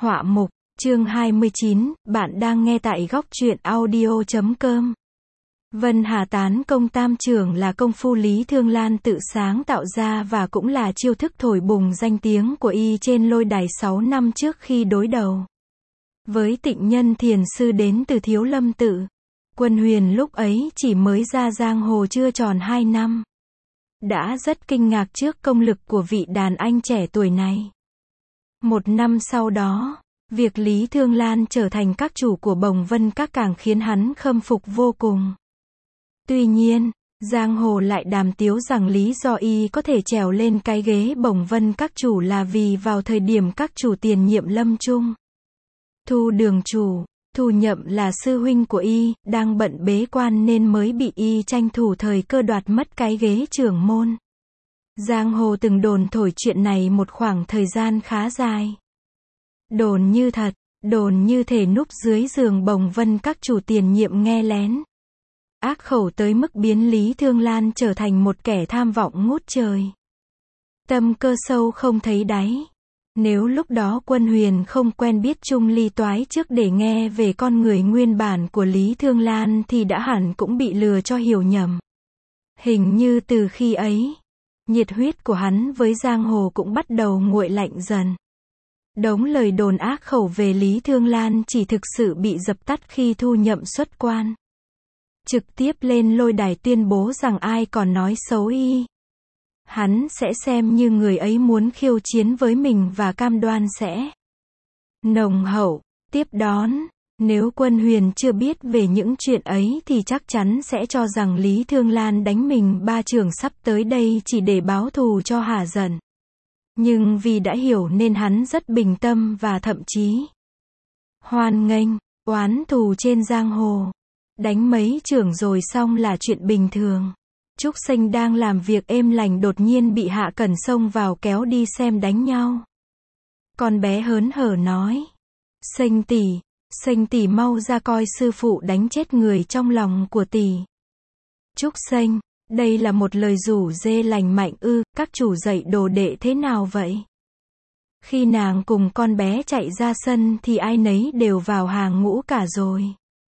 Họa mục, chương 29, bạn đang nghe tại góc truyện audio.com. Vân Hà Tán công tam trưởng là công phu Lý Thương Lan tự sáng tạo ra và cũng là chiêu thức thổi bùng danh tiếng của y trên lôi đài 6 năm trước khi đối đầu với Tịnh Nhân Thiền Sư đến từ Thiếu Lâm Tự. Quân Huyền lúc ấy chỉ mới ra giang hồ chưa tròn 2 năm. Đã rất kinh ngạc trước công lực của vị đàn anh trẻ tuổi này. 1 năm sau đó, việc Lý Thương Lan trở thành các chủ của Bồng Vân Các càng khiến hắn khâm phục vô cùng. Tuy nhiên, giang hồ lại đàm tiếu rằng lý do y có thể trèo lên cái ghế Bồng Vân Các chủ là vì vào thời điểm các chủ tiền nhiệm lâm chung. Thu đường chủ, Thu Nhậm là sư huynh của y, đang bận bế quan nên mới bị y tranh thủ thời cơ đoạt mất cái ghế trưởng môn. Giang hồ từng đồn thổi chuyện này một khoảng thời gian khá dài. Đồn như thật, đồn như thể núp dưới giường Bồng Vân Các chủ tiền nhiệm nghe lén. Ác khẩu tới mức biến Lý Thương Lan trở thành một kẻ tham vọng ngút trời. Tâm cơ sâu không thấy đáy. Nếu lúc đó Quân Huyền không quen biết Trung Ly Toái trước để nghe về con người nguyên bản của Lý Thương Lan thì đã hẳn cũng bị lừa cho hiểu nhầm. Hình như từ khi ấy, nhiệt huyết của hắn với giang hồ cũng bắt đầu nguội lạnh dần. Đống lời đồn ác khẩu về Lý Thương Lan chỉ thực sự bị dập tắt khi Thu Nhậm xuất quan. Trực tiếp lên lôi đài tuyên bố rằng ai còn nói xấu y, hắn sẽ xem như người ấy muốn khiêu chiến với mình và cam đoan sẽ nồng hậu tiếp đón. Nếu Quân Huyền chưa biết về những chuyện ấy thì chắc chắn sẽ cho rằng Lý Thương Lan đánh mình 3 trường sắp tới đây chỉ để báo thù cho hả giận. Nhưng vì đã hiểu nên hắn rất bình tâm và thậm chí hoan nghênh oán thù trên giang hồ. Đánh mấy chưởng rồi xong là chuyện bình thường. Trúc Sinh đang làm việc êm lành đột nhiên bị Hạ Cẩn xông vào kéo đi xem đánh nhau. Con bé hớn hở nói: Sinh tỷ mau ra coi sư phụ đánh chết người trong lòng của tỷ. Trúc Sinh, đây là một lời rủ dê lành mạnh ư? Các chủ dạy đồ đệ thế nào vậy? Khi nàng cùng con bé chạy ra sân thì ai nấy đều vào hàng ngũ cả rồi.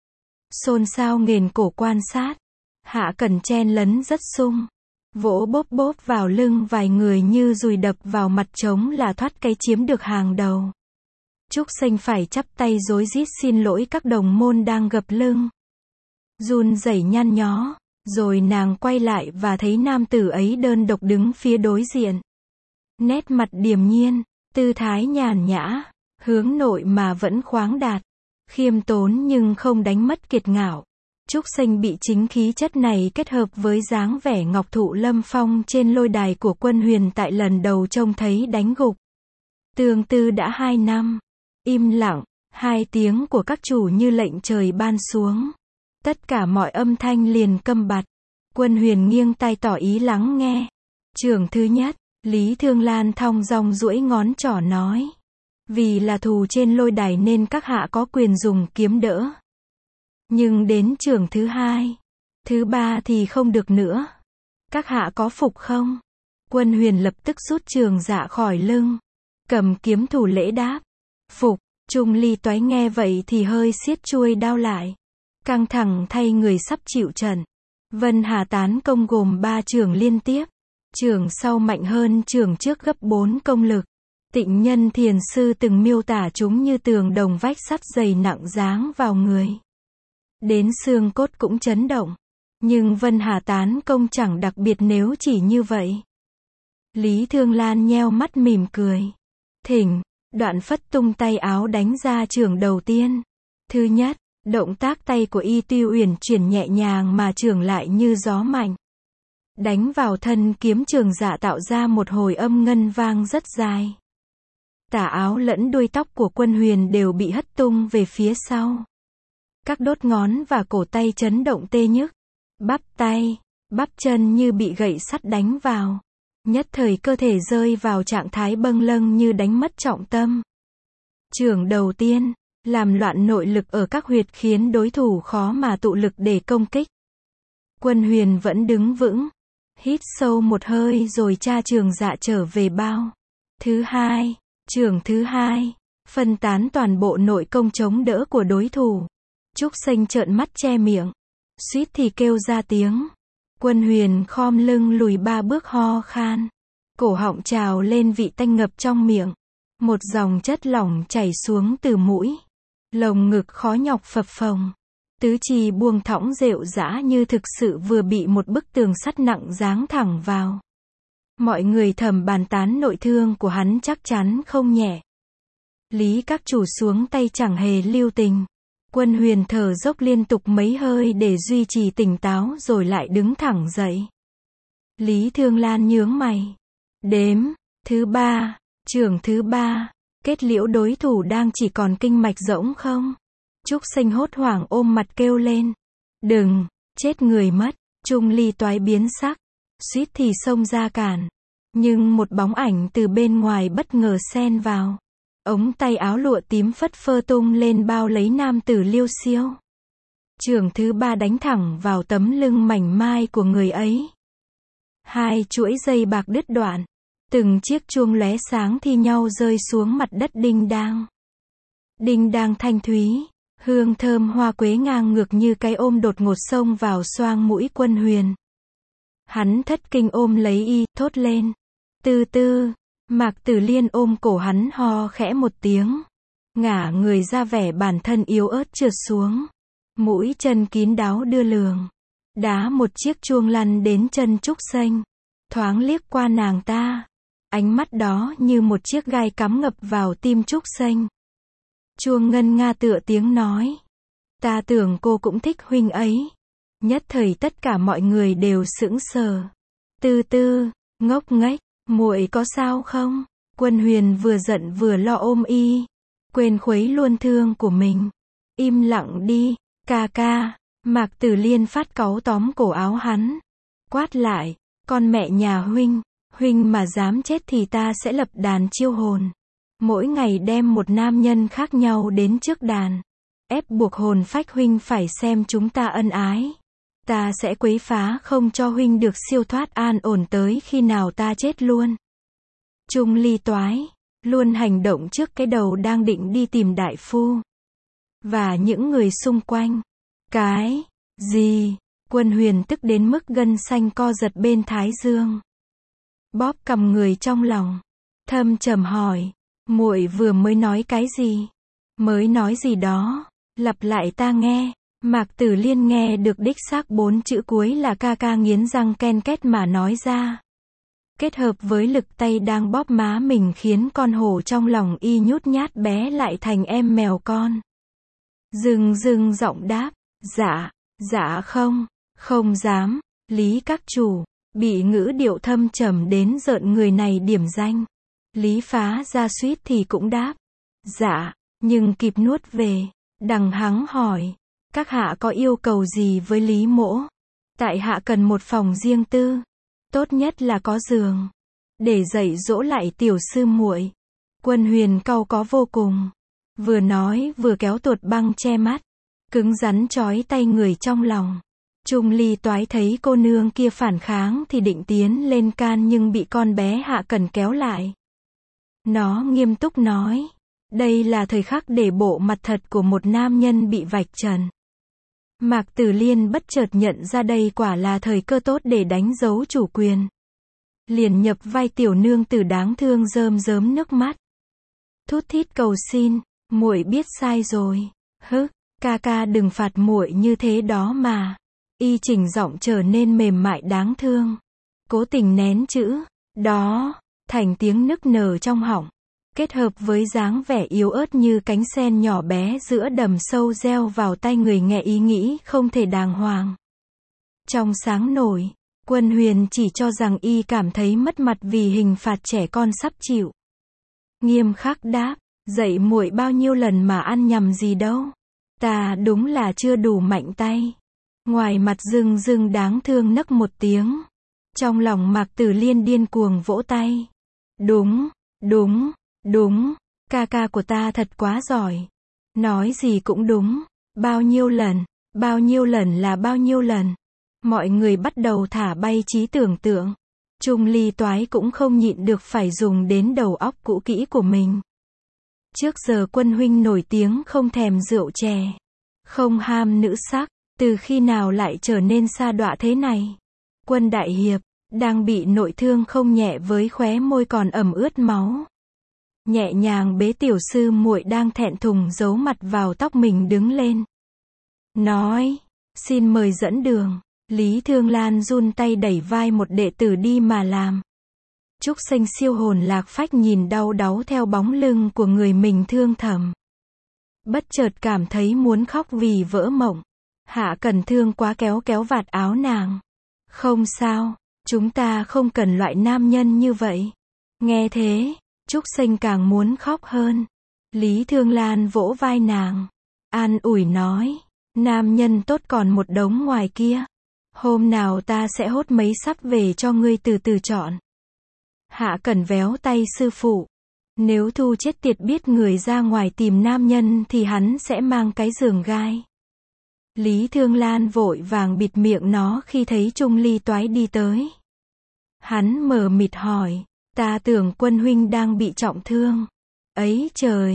Xôn xao nghền cổ quan sát. Hạ Cẩn chen lấn rất sung, vỗ bốp bốp vào lưng vài người như dùi đập vào mặt trống là thoát cái chiếm được hàng đầu. Trúc Sinh phải chắp tay rối rít xin lỗi các đồng môn đang gập lưng, run rẩy nhăn nhó, rồi nàng quay lại và thấy nam tử ấy đơn độc đứng phía đối diện. Nét mặt điềm nhiên, tư thái nhàn nhã, hướng nội mà vẫn khoáng đạt, khiêm tốn nhưng không đánh mất kiệt ngạo. Trúc Sinh bị chính khí chất này kết hợp với dáng vẻ ngọc thụ lâm phong trên lôi đài của Quân Huyền tại lần đầu trông thấy đánh gục. Tương tư đã 2 năm. Im lặng, 2 tiếng của các chủ như lệnh trời ban xuống. Tất cả mọi âm thanh liền câm bặt. Quân Huyền nghiêng tai tỏ ý lắng nghe. Trưởng thứ nhất, Lý Thương Lan thong dong duỗi ngón trỏ nói: vì là thù trên lôi đài nên các hạ có quyền dùng kiếm đỡ. Nhưng đến trưởng thứ 2, thứ 3 thì không được nữa. Các hạ có phục không? Quân Huyền lập tức rút trường dạ khỏi lưng, cầm kiếm thủ lễ đáp: phục. Trung Ly Toái nghe vậy thì hơi siết chuôi đao lại, căng thẳng thay người sắp chịu trận. Vân Hà Tán công gồm 3 trường liên tiếp, trường sau mạnh hơn trường trước gấp 4 công lực. Tịnh Nhân Thiền Sư từng miêu tả chúng như tường đồng vách sắt dày nặng giáng vào người, đến xương cốt cũng chấn động. Nhưng Vân Hà Tán công chẳng đặc biệt nếu chỉ như vậy. Lý Thương Lan nheo mắt mỉm cười. Thỉnh. Đoạn phất tung tay áo đánh ra chưởng đầu tiên. Thứ nhất, động tác tay của y tuy uyển chuyển nhẹ nhàng mà chưởng lại như gió mạnh. Đánh vào thân kiếm chưởng dạ tạo ra một hồi âm ngân vang rất dài. Tà áo lẫn đuôi tóc của Quân Huyền đều bị hất tung về phía sau. Các đốt ngón và cổ tay chấn động tê nhức. Bắp tay, bắp chân như bị gậy sắt đánh vào. Nhất thời cơ thể rơi vào trạng thái bâng lâng như đánh mất trọng tâm. Chưởng đầu tiên, làm loạn nội lực ở các huyệt khiến đối thủ khó mà tụ lực để công kích. Quân Huyền vẫn đứng vững, hít sâu một hơi rồi tra chưởng dạ trở về bao. Thứ 2, chưởng thứ 2, phân tán toàn bộ nội công chống đỡ của đối thủ. Trúc Xanh trợn mắt che miệng, suýt thì kêu ra tiếng. Quân Huyền khom lưng lùi 3 bước ho khan. Cổ họng trào lên vị tanh ngập trong miệng. Một dòng chất lỏng chảy xuống từ mũi. Lồng ngực khó nhọc phập phồng. Tứ chi buông thõng rệu rã như thực sự vừa bị một bức tường sắt nặng giáng thẳng vào. Mọi người thầm bàn tán nội thương của hắn chắc chắn không nhẹ. Lý các chủ xuống tay chẳng hề lưu tình. Quân Huyền thở dốc liên tục mấy hơi để duy trì tỉnh táo rồi lại đứng thẳng dậy. Lý Thương Lan nhướng mày. Đếm, thứ 3, trưởng thứ 3, kết liễu đối thủ đang chỉ còn kinh mạch rỗng không? Trúc Xanh hốt hoảng ôm mặt kêu lên. Đừng, chết người mất. Trung Ly toái biến sắc, suýt thì xông ra cản. Nhưng một bóng ảnh từ bên ngoài bất ngờ xen vào. Ống tay áo lụa tím phất phơ tung lên bao lấy nam tử Liêu Siêu. Chưởng thứ 3 đánh thẳng vào tấm lưng mảnh mai của người ấy. 2 chuỗi dây bạc đứt đoạn. Từng chiếc chuông lóe sáng thi nhau rơi xuống mặt đất đinh đang. Đinh đang thanh thúy, hương thơm hoa quế ngang ngược như cái ôm đột ngột xông vào xoang mũi Quân Huyền. Hắn thất kinh ôm lấy y, thốt lên. Từ từ. Mạc Tử Liên ôm cổ hắn ho khẽ một tiếng. Ngả người ra vẻ bản thân yếu ớt trượt xuống. Mũi chân kín đáo đưa lường. Đá một chiếc chuông lăn đến chân Trúc Xanh. Thoáng liếc qua nàng ta. Ánh mắt đó như một chiếc gai cắm ngập vào tim Trúc Xanh. Chuông ngân nga tựa tiếng nói. Ta tưởng cô cũng thích huynh ấy. Nhất thời tất cả mọi người đều sững sờ. Từ từ, ngốc nghếch. Muội có sao không? Quân Huyền vừa giận vừa lo ôm y. Quên khuấy luôn thương của mình. Im lặng đi, ca ca. Mạc Tử Liên phát cáu tóm cổ áo hắn. Quát lại, con mẹ nhà huynh. Huynh mà dám chết thì ta sẽ lập đàn chiêu hồn. Mỗi ngày đem một nam nhân khác nhau đến trước đàn. Ép buộc hồn phách huynh phải xem chúng ta ân ái. Ta sẽ quấy phá không cho huynh được siêu thoát an ổn tới khi nào ta chết luôn. Trung Ly toái, luôn hành động trước cái đầu đang định đi tìm đại phu. Và những người xung quanh. Cái gì? Quân Huyền tức đến mức gân xanh co giật bên thái dương. Bóp cầm người trong lòng. Thâm trầm hỏi. Muội vừa mới nói cái gì? Mới nói gì đó? Lặp lại ta nghe. Mạc Tử Liên nghe được đích xác 4 chữ cuối là ca ca nghiến răng ken két mà nói ra. Kết hợp với lực tay đang bóp má mình khiến con hổ trong lòng y nhút nhát bé lại thành em mèo con. Dừng giọng đáp. Dạ không dám. Lý các chủ, bị ngữ điệu thâm trầm đến rợn người này điểm danh. Lý phá ra suýt thì cũng đáp. Dạ, nhưng kịp nuốt về. Đằng hắng hỏi. Các hạ có yêu cầu gì với Lý mỗ? Tại hạ cần một phòng riêng tư. Tốt nhất là có giường. Để dạy dỗ lại tiểu sư muội. Quân Huyền cau có vô cùng. Vừa nói vừa kéo tuột băng che mắt. Cứng rắn trói tay người trong lòng. Trung Ly toái thấy cô nương kia phản kháng thì định tiến lên can nhưng bị con bé Hạ Cẩn kéo lại. Nó nghiêm túc nói. Đây là thời khắc để bộ mặt thật của một nam nhân bị vạch trần. Mạc Tử Liên bất chợt nhận ra đây quả là thời cơ tốt để đánh dấu chủ quyền. Liền nhập vai tiểu nương tử đáng thương rơm rớm nước mắt. Thút thít cầu xin, muội biết sai rồi. Ca ca đừng phạt muội như thế đó mà. Y chỉnh giọng trở nên mềm mại đáng thương. Cố tình nén chữ đó thành tiếng nức nở trong họng. Kết hợp với dáng vẻ yếu ớt như cánh sen nhỏ bé giữa đầm sâu gieo vào tai người nghe ý nghĩ không thể đàng hoàng. Trong sáng nổi, Quân Huyền chỉ cho rằng y cảm thấy mất mặt vì hình phạt trẻ con sắp chịu. Nghiêm khắc đáp, dạy muội bao nhiêu lần mà ăn nhầm gì đâu. Ta đúng là chưa đủ mạnh tay. Ngoài mặt dưng đáng thương nấc một tiếng. Trong lòng Mạc Tử Liên điên cuồng vỗ tay. Đúng, ca ca của ta thật quá giỏi. Nói gì cũng đúng. Bao nhiêu lần là bao nhiêu lần. Mọi người bắt đầu thả bay trí tưởng tượng. Trung Ly toái cũng không nhịn được phải dùng đến đầu óc cũ kỹ của mình. Trước giờ Quân huynh nổi tiếng không thèm rượu chè, không ham nữ sắc, từ khi nào lại trở nên sa đọa thế này? Quân đại hiệp, đang bị nội thương không nhẹ với khóe môi còn ẩm ướt máu. Nhẹ nhàng bế tiểu sư muội đang thẹn thùng giấu mặt vào tóc mình đứng lên. Nói, xin mời dẫn đường. Lý Thương Lan run tay đẩy vai một đệ tử đi mà làm. Trúc Xanh siêu hồn lạc phách nhìn đau đáu theo bóng lưng của người mình thương thầm. Bất chợt cảm thấy muốn khóc vì vỡ mộng. Hạ Cẩn thương quá kéo kéo vạt áo nàng. Không sao, chúng ta không cần loại nam nhân như vậy. Nghe thế, Trúc Xanh càng muốn khóc hơn. Lý Thương Lan vỗ vai nàng, an ủi nói, nam nhân tốt còn một đống ngoài kia. Hôm nào ta sẽ hốt mấy sắp về cho ngươi từ từ chọn. Hạ Cẩn véo tay sư phụ. Nếu Thu chết tiệt biết người ra ngoài tìm nam nhân thì hắn sẽ mang cái giường gai. Lý Thương Lan vội vàng bịt miệng nó khi thấy Trung Ly Toái đi tới. Hắn mờ mịt hỏi, ta tưởng Quân huynh đang bị trọng thương. Ấy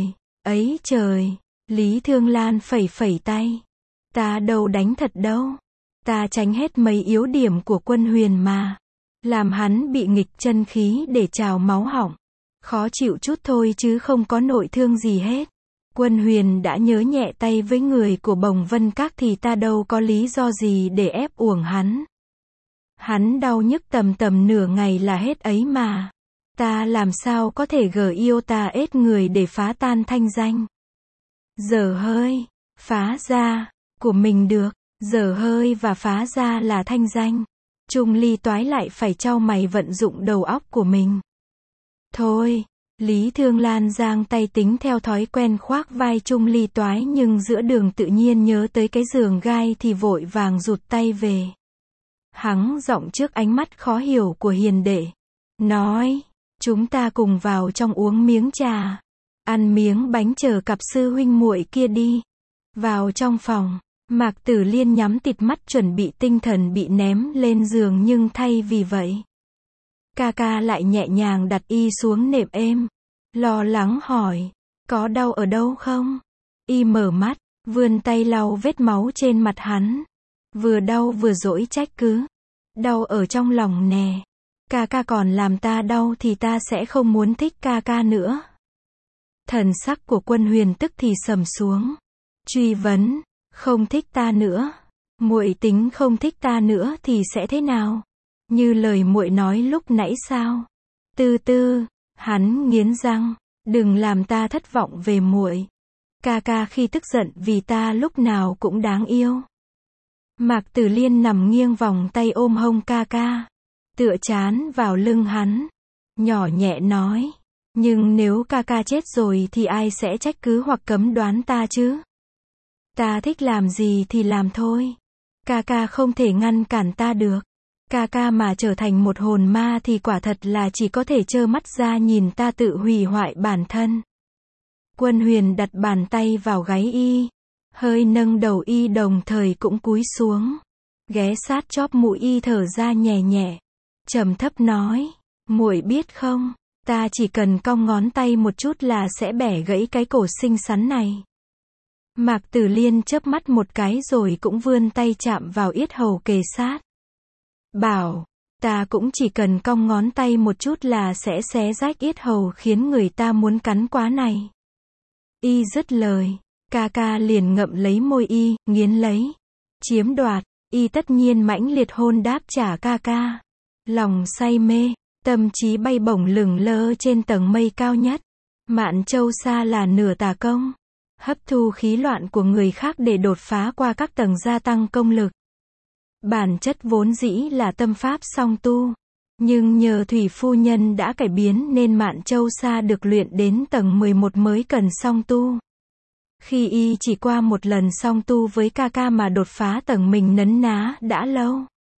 trời, Lý Thương Lan phẩy phẩy tay. Ta đâu đánh thật đâu. Ta tránh hết mấy yếu điểm của Quân Huyền mà. Làm hắn bị nghịch chân khí để trào máu họng. Khó chịu chút thôi chứ không có nội thương gì hết. Quân Huyền đã nhớ nhẹ tay với người của Bồng Vân Các thì ta đâu có lý do gì để ép uổng hắn. Hắn đau nhức tầm nửa ngày là hết ấy mà. Ta làm sao có thể gờ yêu ta ết người để phá tan thanh danh. Dở hơi, phá ra, của mình được, dở hơi và phá ra là thanh danh. Trung Ly Toái lại phải trao mày vận dụng đầu óc của mình. Thôi, Lý Thương Lan giang tay tính theo thói quen khoác vai Trung Ly Toái nhưng giữa đường tự nhiên nhớ tới cái giường gai thì vội vàng rụt tay về. Hắng giọng trước ánh mắt khó hiểu của hiền đệ. Nói, chúng ta cùng vào trong uống miếng trà. Ăn miếng bánh chờ cặp sư huynh muội kia đi. Vào trong phòng, Mạc Tử Liên nhắm tịt mắt chuẩn bị tinh thần bị ném lên giường nhưng thay vì vậy. Ca ca lại nhẹ nhàng đặt y xuống nệm êm. Lo lắng hỏi, có đau ở đâu không? Y mở mắt, vươn tay lau vết máu trên mặt hắn. Vừa đau vừa dỗi trách cứ. Đau ở trong lòng nè. Ca ca còn làm ta đau thì ta sẽ không muốn thích ca ca nữa. Thần sắc của Quân Huyền tức thì sầm xuống. Truy vấn, không thích ta nữa. Muội tính không thích ta nữa thì sẽ thế nào? Như lời muội nói lúc nãy sao? Hắn nghiến răng, đừng làm ta thất vọng về muội. Ca ca khi tức giận vì ta lúc nào cũng đáng yêu. Mạc Tử Liên nằm nghiêng vòng tay ôm hông ca ca, tựa trán vào lưng hắn, nhỏ nhẹ nói, nhưng nếu ca ca chết rồi thì ai sẽ trách cứ hoặc cấm đoán ta chứ? Ta thích làm gì thì làm thôi. Ca ca không thể ngăn cản ta được. Ca ca mà trở thành một hồn ma thì quả thật là chỉ có thể trơ mắt ra nhìn ta tự hủy hoại bản thân. Quân Huyền đặt bàn tay vào gáy y, hơi nâng đầu y đồng thời cũng cúi xuống, ghé sát chóp mũi y thở ra nhẹ nhẹ, trầm thấp nói, muội biết không, ta chỉ cần cong ngón tay một chút là sẽ bẻ gãy cái cổ xinh xắn này. Mạc Tử Liên chớp mắt một cái rồi cũng vươn tay chạm vào yết hầu kề sát. Bảo, ta cũng chỉ cần cong ngón tay một chút là sẽ xé rách yết hầu khiến người ta muốn cắn quá này. Y dứt lời, ca ca liền ngậm lấy môi y, nghiến lấy, chiếm đoạt, y tất nhiên mãnh liệt hôn đáp trả ca ca. Lòng say mê, tâm trí bay bổng lửng lơ trên tầng mây cao nhất. Mạn Châu Sa là nửa tà công, hấp thu khí loạn của người khác để đột phá qua các tầng gia tăng công lực. Bản chất vốn dĩ là tâm pháp song tu, nhưng nhờ Thủy phu nhân đã cải biến nên Mạn Châu Sa được luyện đến tầng 11 mới cần song tu. Khi y chỉ qua một lần song tu với ca ca mà đột phá tầng mình nấn ná đã lâu.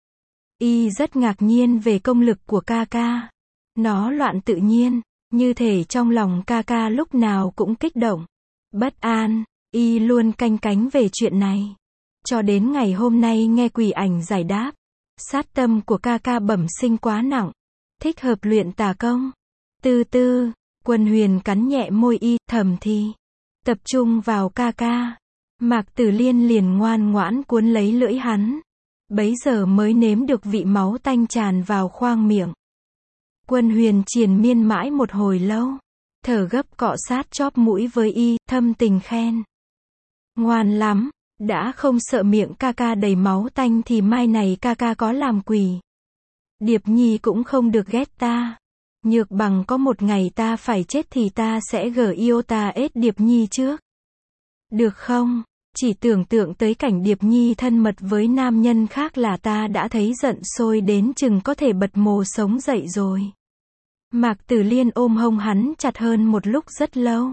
Y rất ngạc nhiên về công lực của ca ca. Nó loạn tự nhiên, như thể trong lòng ca ca lúc nào cũng kích động, bất an, y luôn canh cánh về chuyện này. Cho đến ngày hôm nay nghe quỷ ảnh giải đáp, sát tâm của ca ca bẩm sinh quá nặng, thích hợp luyện tà công. Quân Huyền cắn nhẹ môi y, thầm thì. Tập trung vào ca ca. Mạc Tử Liên liền ngoan ngoãn cuốn lấy lưỡi hắn. Bấy giờ mới nếm được vị máu tanh tràn vào khoang miệng. Quân Huyền triền miên mãi một hồi lâu. Thở gấp cọ sát chóp mũi với y, thâm tình khen. Ngoan lắm, đã không sợ miệng ca ca đầy máu tanh thì mai này ca ca có làm quỷ. Điệp Nhi cũng không được ghét ta. Nhược bằng có một ngày ta phải chết thì ta sẽ gở yêu ta ết Điệp Nhi trước. Được không? Chỉ tưởng tượng tới cảnh Điệp Nhi thân mật với nam nhân khác là ta đã thấy giận sôi đến chừng có thể bật mồ sống dậy rồi. Mạc Tử Liên ôm hông hắn chặt hơn một lúc rất lâu.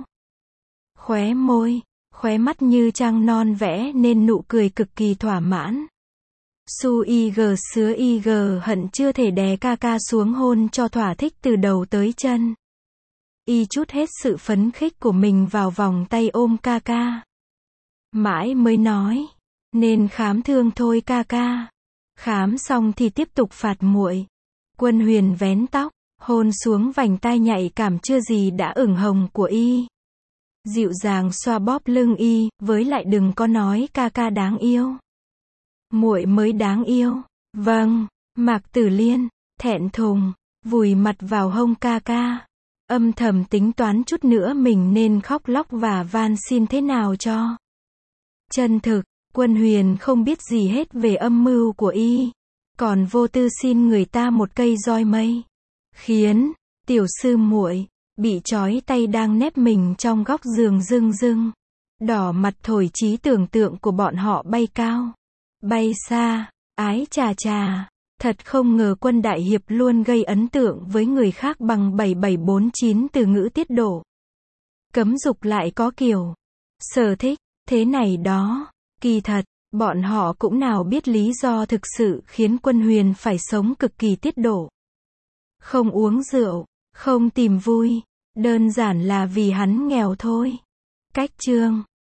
Khóe môi, khóe mắt như trăng non vẽ nên nụ cười cực kỳ thỏa mãn. Su y sứa y hận chưa thể đè ca ca xuống hôn cho thỏa thích từ đầu tới chân. Y chút hết sự phấn khích của mình vào vòng tay ôm ca ca. Mãi mới nói, nên khám thương thôi ca ca. Khám xong thì tiếp tục phạt muội. Quân Huyền vén tóc, hôn xuống vành tai nhạy cảm chưa gì đã ửng hồng của y. Dịu dàng xoa bóp lưng y, với lại đừng có nói ca ca đáng yêu. Muội mới đáng yêu. Vâng, Mạc Tử Liên, thẹn thùng, vùi mặt vào hông ca ca. Âm thầm tính toán chút nữa mình nên khóc lóc và van xin thế nào cho chân thực. Quân Huyền không biết gì hết về âm mưu của y. Còn vô tư xin người ta một cây roi mây. Khiến tiểu sư muội bị trói tay đang nép mình trong góc giường rưng rưng. Đỏ mặt thổi trí tưởng tượng của bọn họ bay cao. Bay xa, ái chà chà. Thật không ngờ Quân đại hiệp luôn gây ấn tượng với người khác bằng 7749 từ ngữ tiết độ. Cấm dục lại có kiểu sở thích, thế này đó. Kỳ thật, bọn họ cũng nào biết lý do thực sự khiến Quân Huyền phải sống cực kỳ tiết độ. Không uống rượu, không tìm vui, đơn giản là vì hắn nghèo thôi. Cách chương